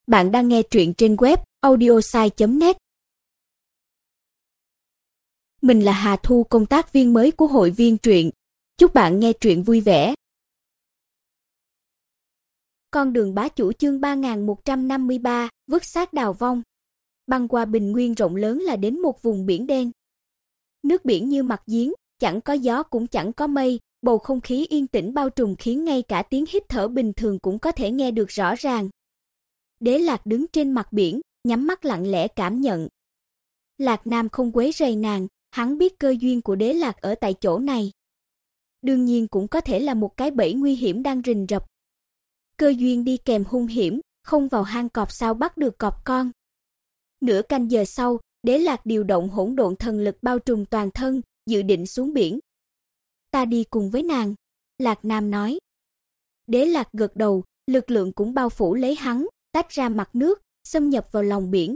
Bạn đang nghe truyện trên web audiosai.net. Mình là Hà Thu, công tác viên mới của hội viên truyện. Chúc bạn nghe truyện vui vẻ. Con đường bá chủ chương 3153, vứt xác đào vong. Băng qua bình nguyên rộng lớn là đến một vùng biển đen. Nước biển như mặt giếng, chẳng có gió cũng chẳng có mây, bầu không khí yên tĩnh bao trùm khiến ngay cả tiếng hít thở bình thường cũng có thể nghe được rõ ràng. Đế Lạc đứng trên mặt biển, nhắm mắt lặng lẽ cảm nhận. Lạc Nam không quấy rầy nàng, hắn biết cơ duyên của Đế Lạc ở tại chỗ này. Đương nhiên cũng có thể là một cái bẫy nguy hiểm đang rình rập. Cơ duyên đi kèm hung hiểm, không vào hang cọp sao bắt được cọp con. Nửa canh giờ sau, Đế Lạc điều động hỗn độn thần lực bao trùm toàn thân, dự định xuống biển. Ta đi cùng với nàng, Lạc Nam nói. Đế Lạc gật đầu, lực lượng cũng bao phủ lấy hắn, tách ra mặt nước, xâm nhập vào lòng biển.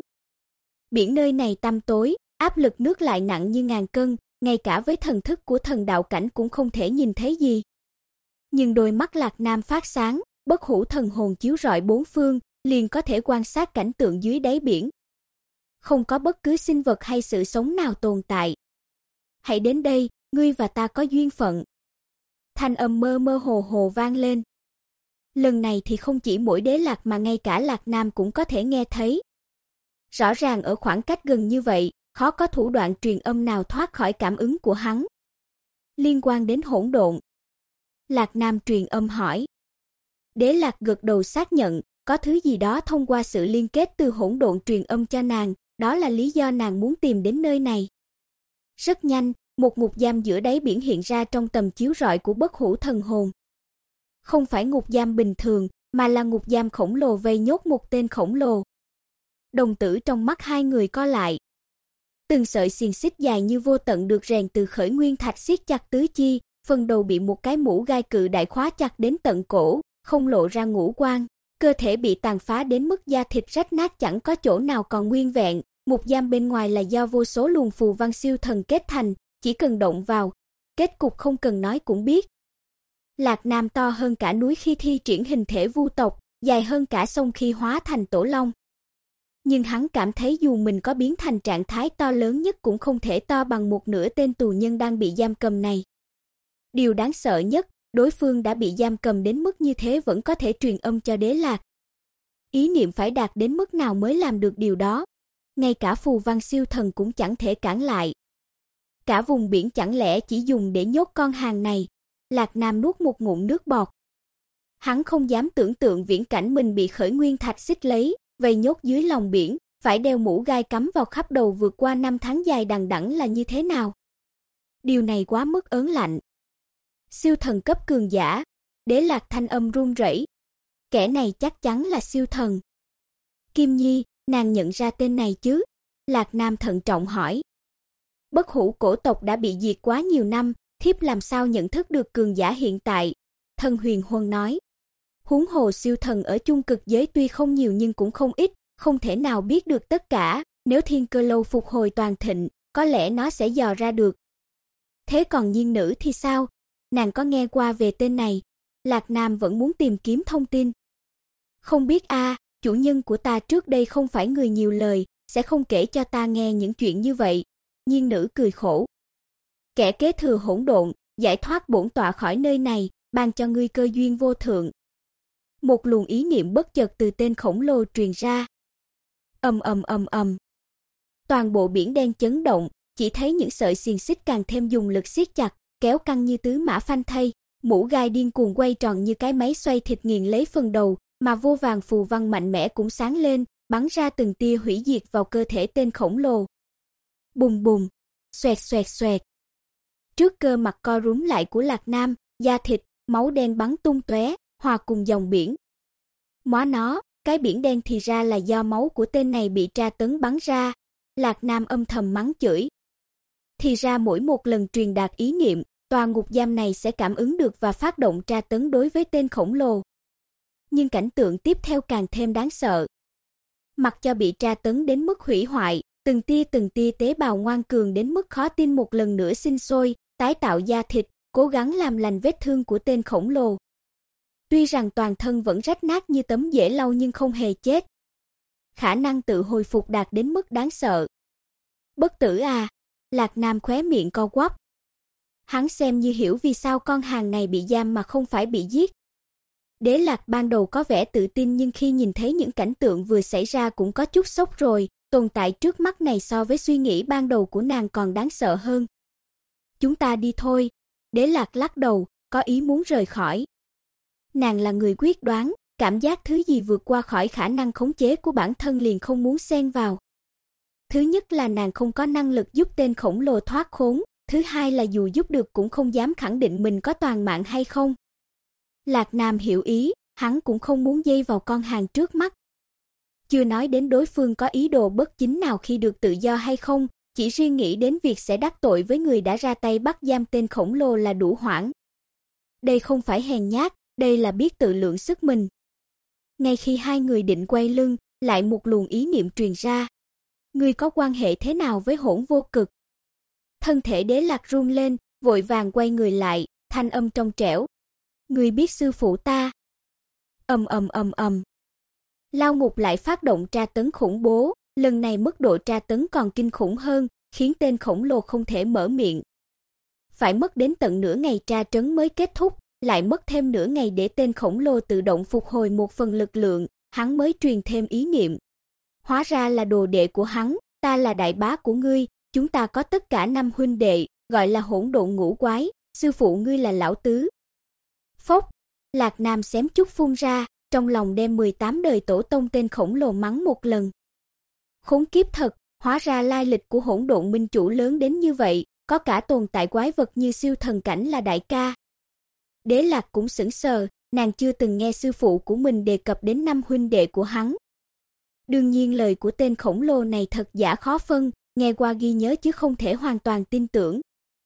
Biển nơi này tăm tối, áp lực nước lại nặng như ngàn cân, ngay cả với thần thức của thần đạo cảnh cũng không thể nhìn thấy gì. Nhưng đôi mắt Lạc Nam phát sáng, bất hủ thần hồn chiếu rọi bốn phương, liền có thể quan sát cảnh tượng dưới đáy biển. Không có bất cứ sinh vật hay sự sống nào tồn tại. Hãy đến đây, ngươi và ta có duyên phận. Thanh âm mơ mơ hồ hồ vang lên. Lần này thì không chỉ mỗi Đế Lạc mà ngay cả Lạc Nam cũng có thể nghe thấy. Rõ ràng ở khoảng cách gần như vậy, khó có thủ đoạn truyền âm nào thoát khỏi cảm ứng của hắn. Liên quan đến hỗn độn. Lạc Nam truyền âm hỏi. Đế Lạc gật đầu xác nhận, có thứ gì đó thông qua sự liên kết từ hỗn độn truyền âm cho nàng, đó là lý do nàng muốn tìm đến nơi này. Rất nhanh, một ngục giam giữa đáy biển hiện ra trong tầm chiếu rọi của bất hủ thần hồn. Không phải ngục giam bình thường, mà là ngục giam khổng lồ vây nhốt một tên khổng lồ. Đồng tử trong mắt hai người co lại. Từng sợi xiềng xích dài như vô tận được rèn từ khởi nguyên thạch siết chặt tứ chi, phần đầu bị một cái mũ gai cự đại khóa chặt đến tận cổ, không lộ ra ngũ quan, cơ thể bị tàn phá đến mức da thịt rách nát chẳng có chỗ nào còn nguyên vẹn. Ngục giam bên ngoài là do vô số luồng phù văn siêu thần kết thành, chỉ cần động vào, kết cục không cần nói cũng biết. Lạc Nam to hơn cả núi khi thi triển hình thể vu tộc, dài hơn cả sông khi hóa thành tổ long. Nhưng hắn cảm thấy dù mình có biến thành trạng thái to lớn nhất cũng không thể to bằng một nửa tên tù nhân đang bị giam cầm này. Điều đáng sợ nhất, đối phương đã bị giam cầm đến mức như thế vẫn có thể truyền âm cho Đế Lạc. Ý niệm phải đạt đến mức nào mới làm được điều đó? Ngay cả phù văn siêu thần cũng chẳng thể cản lại. Cả vùng biển chẳng lẽ chỉ dùng để nhốt con hàng này? Lạc Nam nuốt một ngụm nước bọt. Hắn không dám tưởng tượng viễn cảnh mình bị khởi nguyên thạch xích lấy, vây nhốt dưới lòng biển, phải đeo mũ gai cắm vào khắp đầu vượt qua 5 tháng dài đằng đẵng là như thế nào. Điều này quá mức ớn lạnh. Siêu thần cấp cường giả, Đế Lạc thanh âm run rẩy. Kẻ này chắc chắn là siêu thần. Kim Nhi, nàng nhận ra tên này chứ? Lạc Nam thận trọng hỏi. Bất hủ cổ tộc đã bị diệt quá nhiều năm, thiếp làm sao nhận thức được cường giả hiện tại? Thần Huyền Huân nói. Huống hồ siêu thần ở chung cực giới tuy không nhiều nhưng cũng không ít, không thể nào biết được tất cả, nếu Thiên Cơ Lâu phục hồi toàn thịnh, có lẽ nó sẽ dò ra được. Thế còn Nhiên Nữ thì sao? Nàng có nghe qua về tên này? Lạc Nam vẫn muốn tìm kiếm thông tin. Không biết chủ nhân của ta trước đây không phải người nhiều lời, sẽ không kể cho ta nghe những chuyện như vậy. Nhiên Nữ cười khổ. Kẻ kế thừa hỗn độn, giải thoát bổn tọa khỏi nơi này, ban cho ngươi cơ duyên vô thượng. Một luồng ý niệm bất chợt từ tên khổng lồ truyền ra. Ầm ầm ầm ầm. Toàn bộ biển đen chấn động, chỉ thấy những sợi xiềng xích càng thêm dùng lực siết chặt, kéo căng như tứ mã phanh thây, mũ gai điên cuồng quay tròn như cái máy xoay thịt nghiền lấy phần đầu, mà vô vàn phù văn mạnh mẽ cũng sáng lên, bắn ra từng tia hủy diệt vào cơ thể tên khổng lồ. Bùng bùng, xoẹt xoẹt xoẹt. Trước cơ mặt co rúm lại của Lạc Nam, da thịt, máu đen bắn tung tóe, hòa cùng dòng biển. Móa nó, cái biển đen thì ra là do máu của tên này bị tra tấn bắn ra. Lạc Nam âm thầm mắng chửi. Thì ra mỗi một lần truyền đạt ý niệm, tòa ngục giam này sẽ cảm ứng được và phát động tra tấn đối với tên khổng lồ. Nhưng cảnh tượng tiếp theo càng thêm đáng sợ. Mặc cho bị tra tấn đến mức hủy hoại, từng tia tế bào ngoan cường đến mức khó tin một lần nữa sinh sôi, tái tạo da thịt, cố gắng làm lành vết thương của tên khổng lồ. Tuy rằng toàn thân vẫn rách nát như tấm dễ lau nhưng không hề chết. khả năng tự hồi phục đạt đến mức đáng sợ. Bất tử à? Lạc Nam khóe miệng co quắp. Hắn xem như hiểu vì sao con hàng này bị giam mà không phải bị giết. Đế Lạc ban đầu có vẻ tự tin nhưng khi nhìn thấy những cảnh tượng vừa xảy ra cũng có chút sốc rồi, tồn tại trước mắt này so với suy nghĩ ban đầu của nàng còn đáng sợ hơn. Chúng ta đi thôi. Đế Lạc lắc đầu, có ý muốn rời khỏi. Nàng là người quyết đoán, cảm giác thứ gì vượt qua khỏi khả năng khống chế của bản thân liền không muốn xen vào. Thứ nhất là nàng không có năng lực giúp tên khổng lồ thoát khốn, thứ hai là dù giúp được cũng không dám khẳng định mình có toàn mạng hay không. Lạc Nam hiểu ý, hắn cũng không muốn dây vào con hàng trước mắt. Chưa nói đến đối phương có ý đồ bất chính nào khi được tự do hay không, chỉ riêng nghĩ đến việc sẽ đắc tội với người đã ra tay bắt giam tên khổng lồ là đủ hoảng. Đây không phải hèn nhát, đây là biết tự lượng sức mình. Ngay khi hai người định quay lưng, lại một luồng ý niệm truyền ra. Ngươi có quan hệ thế nào với Hỗn Vô Cực? Thân thể Đế Lạc run lên, vội vàng quay người lại, thanh âm trong trẻo. Ngươi biết sư phụ ta? Ầm. Lao Ngục lại phát động tra tấn khủng bố, lần này mức độ tra tấn còn kinh khủng hơn, khiến tên khổng lồ không thể mở miệng. Phải mất đến tận nửa ngày tra tấn mới kết thúc, lại mất thêm nửa ngày để tên khổng lồ tự động phục hồi một phần lực lượng, hắn mới truyền thêm ý niệm. Hóa ra là đồ đệ của hắn, ta là đại bá của ngươi, chúng ta có tất cả 5 huynh đệ, gọi là hỗn độn ngũ quái, sư phụ ngươi là lão tứ. Phốc, Lạc Nam xém chút phun ra, trong lòng đem 18 đời tổ tông tên khổng lồ mắng một lần. Khốn kiếp thật, hóa ra lai lịch của hỗn độn minh chủ lớn đến như vậy, có cả tồn tại quái vật như siêu thần cảnh là đại ca. Đế Lạc cũng sững sờ, nàng chưa từng nghe sư phụ của mình đề cập đến 5 huynh đệ của hắn. Đương nhiên lời của tên khổng lồ này thật giả khó phân, nghe qua ghi nhớ chứ không thể hoàn toàn tin tưởng.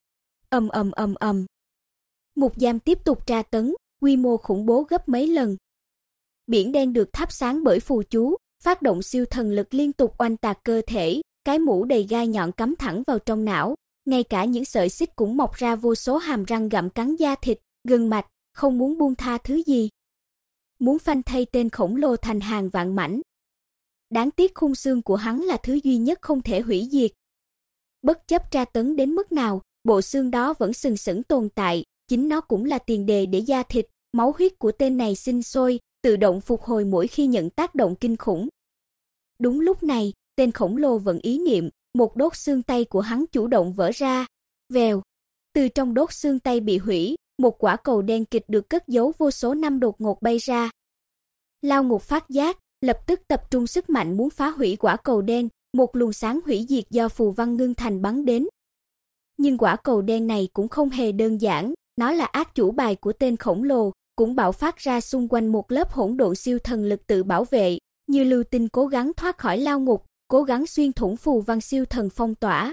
Ầm. Ngục giam tiếp tục tra tấn, quy mô khủng bố gấp mấy lần. Biển đen được thắp sáng bởi phù chú, phát động siêu thần lực liên tục oanh tạc cơ thể, cái mũ đầy gai nhọn cắm thẳng vào trong não, ngay cả những sợi xích cũng mọc ra vô số hàm răng gặm cắn da thịt, gân mạch, không muốn buông tha thứ gì. Muốn phanh thây tên khổng lồ thành hàng vạn mảnh. Đáng tiếc khung xương của hắn là thứ duy nhất không thể hủy diệt. Bất chấp tra tấn đến mức nào, bộ xương đó vẫn sừng sững tồn tại, chính nó cũng là tiền đề để da thịt, máu huyết của tên này sinh sôi, tự động phục hồi mỗi khi nhận tác động kinh khủng. Đúng lúc này, tên khổng lồ vận ý niệm, một đốt xương tay của hắn chủ động vỡ ra. Vèo, từ trong đốt xương tay bị hủy, một quả cầu đen kịch được cất giấu vô số năm đột ngột bay ra. Lao Ngục phát giác, lập tức tập trung sức mạnh muốn phá hủy quả cầu đen, một luồng sáng hủy diệt do phù văn ngưng thành bắn đến. Nhưng quả cầu đen này cũng không hề đơn giản, nó là ác chủ bài của tên khổng lồ, cũng bạo phát ra xung quanh một lớp hỗn độn siêu thần lực tự bảo vệ, như lưu tinh cố gắng thoát khỏi Lao Ngục, cố gắng xuyên thủng phù văn siêu thần phong tỏa.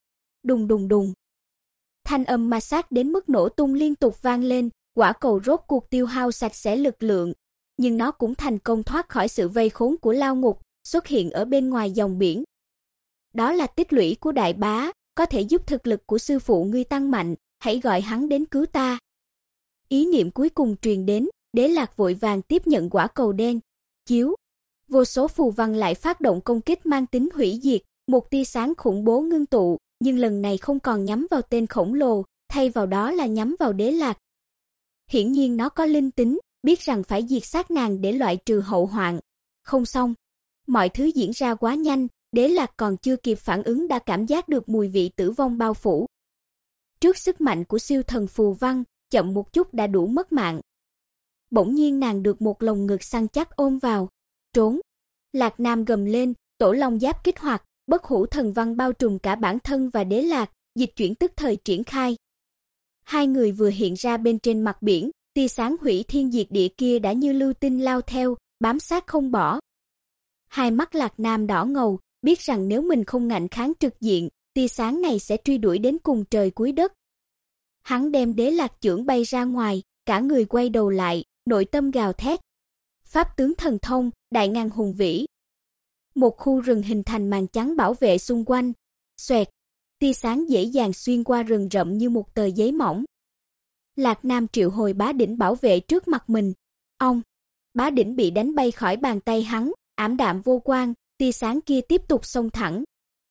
Đùng. Thanh âm ma sát đến mức nổ tung liên tục vang lên, quả cầu rốt cuộc tiêu hao sạch sẽ lực lượng, nhưng nó cũng thành công thoát khỏi sự vây khốn của Lao Ngục, xuất hiện ở bên ngoài dòng biển. Đó là tích lũy của đại bá, có thể giúp thực lực của sư phụ ngươi tăng mạnh, hãy gọi hắn đến cứu ta. Ý niệm cuối cùng truyền đến, Đế Lạc vội vàng tiếp nhận quả cầu đen. Chiếu, vô số phù văn lại phát động công kích mang tính hủy diệt, một tia sáng khủng bố ngưng tụ, nhưng lần này không còn nhắm vào tên khổng lồ, thay vào đó là nhắm vào Đế Lạc. Hiển nhiên nó có linh tính, biết rằng phải diệt sát nàng để loại trừ hậu hoạn. Không xong, mọi thứ diễn ra quá nhanh, Đế Lạc còn chưa kịp phản ứng đã cảm giác được mùi vị tử vong bao phủ. Trước sức mạnh của siêu thần phù văn, chậm một chút đã đủ mất mạng. Bỗng nhiên nàng được một lồng ngực săn chắc ôm vào. Trốn! Lạc Nam gầm lên, tổ long giáp kích hoạt, bất hủ thần văn bao trùm cả bản thân và Đế Lạc, dịch chuyển tức thời triển khai. Hai người vừa hiện ra bên trên mặt biển, tia sáng hủy thiên diệt địa kia đã như lưu tinh lao theo, bám sát không bỏ. Hai mắt Lạc Nam đỏ ngầu, biết rằng nếu mình không ngạnh kháng trực diện, tia sáng này sẽ truy đuổi đến cùng trời cuối đất. Hắn đem Đế Lạc chưởng bay ra ngoài, cả người quay đầu lại, nội tâm gào thét. Pháp tướng thần thông, đại ngàn hùng vĩ. Một khu rừng hình thành màn trắng bảo vệ xung quanh. Xoẹt, tia sáng dễ dàng xuyên qua rừng rậm như một tờ giấy mỏng. Lạc Nam triệu hồi bá đỉnh bảo vệ trước mặt mình. Ông, bá đỉnh bị đánh bay khỏi bàn tay hắn, ảm đạm vô quang, tia sáng kia tiếp tục xông thẳng.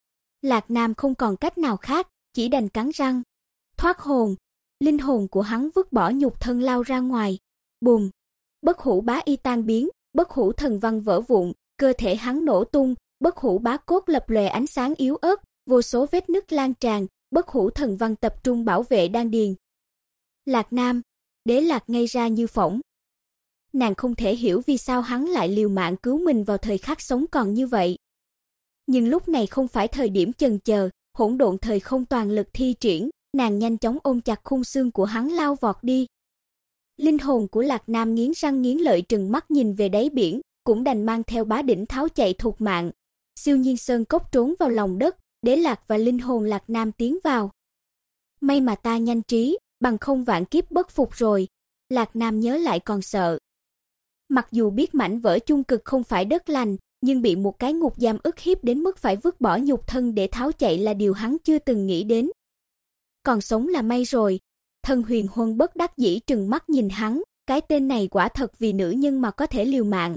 Lạc Nam không còn cách nào khác, chỉ đành cắn răng. Thoát hồn, linh hồn của hắn vứt bỏ nhục thân lao ra ngoài. Bùm, bất hủ bá y tan biến, bất hủ thần văn vỡ vụn, cơ thể hắn nổ tung, bất hủ bá cốt lập lòe ánh sáng yếu ớt, vô số vết nứt lan tràn, bất hủ thần văn tập trung bảo vệ đan điền. Lạc Nam, Đế Lạc ngây ra như phỗng. Nàng không thể hiểu vì sao hắn lại liều mạng cứu mình vào thời khắc sống còn như vậy. Nhưng lúc này không phải thời điểm chần chờ, hỗn độn thời không toàn lực thi triển, nàng nhanh chóng ôm chặt khung xương của hắn lao vọt đi. Linh hồn của Lạc Nam nghiến răng nghiến lợi trừng mắt nhìn về đáy biển, cũng đành mang theo bá đỉnh tháo chạy thục mạng. Siêu nhiên sơn cốc trốn vào lòng đất, Đế Lạc và linh hồn Lạc Nam tiến vào. May mà ta nhanh trí, bằng không vạn kiếp bất phục rồi. Lạc Nam nhớ lại còn sợ. Mặc dù biết mảnh vỡ chung cực không phải đất lành, nhưng bị một cái ngục giam ức hiếp đến mức phải vứt bỏ nhục thân để tháo chạy là điều hắn chưa từng nghĩ đến. Còn sống là may rồi. Thần Huyền Huân bất đắc dĩ trừng mắt nhìn hắn, cái tên này quả thật vì nữ nhân mà có thể liều mạng.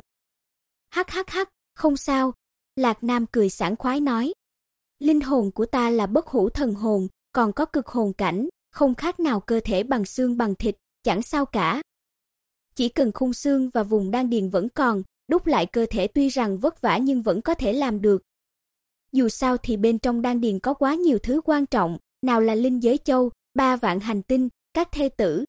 Hắc hắc hắc, không sao. Lạc Nam cười sảng khoái nói. Linh hồn của ta là bất hủ thần hồn, còn có cực hồn cảnh, không khác nào cơ thể bằng xương bằng thịt, chẳng sao cả. Chỉ cần khung xương và vùng đan điền vẫn còn, đúc lại cơ thể tuy rằng vất vả nhưng vẫn có thể làm được. Dù sao thì bên trong đan điền có quá nhiều thứ quan trọng, nào là linh giới châu, 3 vạn hành tinh, các thê tử.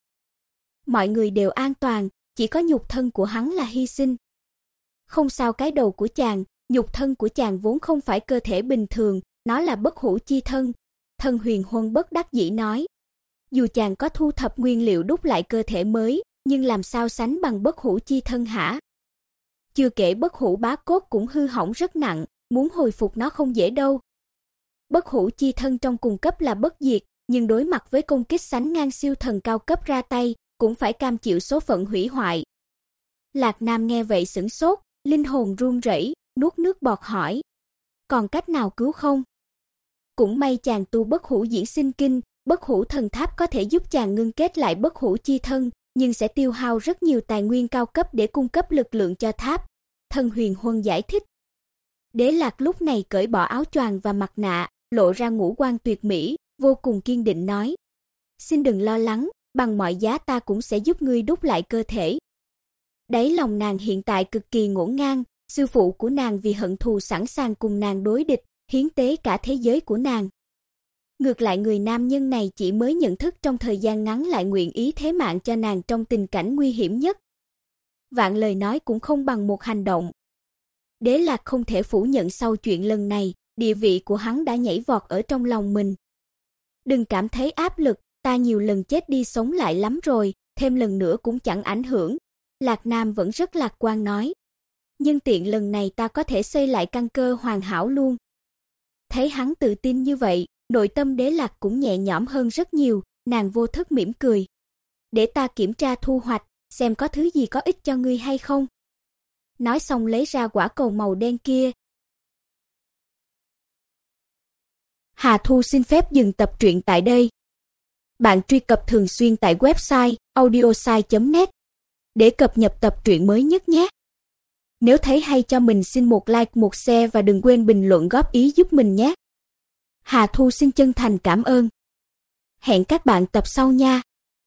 Mọi người đều an toàn, chỉ có nhục thân của hắn là hy sinh. Không sao, cái đầu của chàng, nhục thân của chàng vốn không phải cơ thể bình thường, nó là bất hủ chi thân. Thần Huyền Huân bất đắc dĩ nói. Dù chàng có thu thập nguyên liệu đúc lại cơ thể mới, nhưng làm sao sánh bằng bất hủ chi thân hả? Chưa kể bất hủ bá cốt cũng hư hỏng rất nặng, muốn hồi phục nó không dễ đâu. Bất hủ chi thân trong cùng cấp là bất diệt, nhưng đối mặt với công kích sánh ngang siêu thần cao cấp ra tay, cũng phải cam chịu số phận hủy hoại. Lạc Nam nghe vậy sửng sốt, linh hồn run rẩy, nuốt nước bọt hỏi. Còn cách nào cứu không? Cũng may chàng tu bất hủ diễn sinh kinh, bất hủ thần tháp có thể giúp chàng ngưng kết lại bất hủ chi thân, nhưng sẽ tiêu hao rất nhiều tài nguyên cao cấp để cung cấp lực lượng cho tháp. Thần Huyền Huân giải thích. Đế Lạc lúc này cởi bỏ áo choàng và mặt nạ, lộ ra ngũ quan tuyệt mỹ, vô cùng kiên định nói. Xin đừng lo lắng, bằng mọi giá ta cũng sẽ giúp ngươi đúc lại cơ thể. Đáy lòng nàng hiện tại cực kỳ ngổn ngang, sư phụ của nàng vì hận thù sẵn sàng cùng nàng đối địch, hiến tế cả thế giới của nàng. Ngược lại người nam nhân này chỉ mới nhận thức trong thời gian ngắn lại nguyện ý thế mạng cho nàng trong tình cảnh nguy hiểm nhất. Vạn lời nói cũng không bằng một hành động. Đế Lạc không thể phủ nhận sau chuyện lần này, địa vị của hắn đã nhảy vọt ở trong lòng mình. Đừng cảm thấy áp lực, ta nhiều lần chết đi sống lại lắm rồi, thêm lần nữa cũng chẳng ảnh hưởng. Lạc Nam vẫn rất lạc quan nói. Nhưng tiện lần này ta có thể xây lại căn cơ hoàn hảo luôn. Thấy hắn tự tin như vậy, nội tâm Đế Lạc cũng nhẹ nhõm hơn rất nhiều, nàng vô thức mỉm cười. Để ta kiểm tra thu hoạch, xem có thứ gì có ích cho ngươi hay không. Nói xong lấy ra quả cầu màu đen kia. Hà Thu xin phép dừng tập truyện tại đây. Bạn truy cập thường xuyên tại website audiosai.net để cập nhật tập truyện mới nhất nhé. Nếu thấy hay cho mình xin một like, một share và đừng quên bình luận góp ý giúp mình nhé. Hà Thu xin chân thành cảm ơn. Hẹn các bạn tập sau nha.